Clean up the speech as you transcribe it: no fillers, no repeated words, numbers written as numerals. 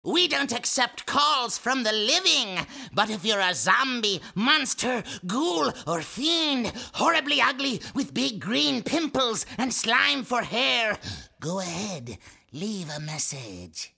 We don't accept calls from the living, but if you're a zombie, monster, ghoul, or fiend, horribly ugly with big green pimples and slime for hair, go ahead, leave a message.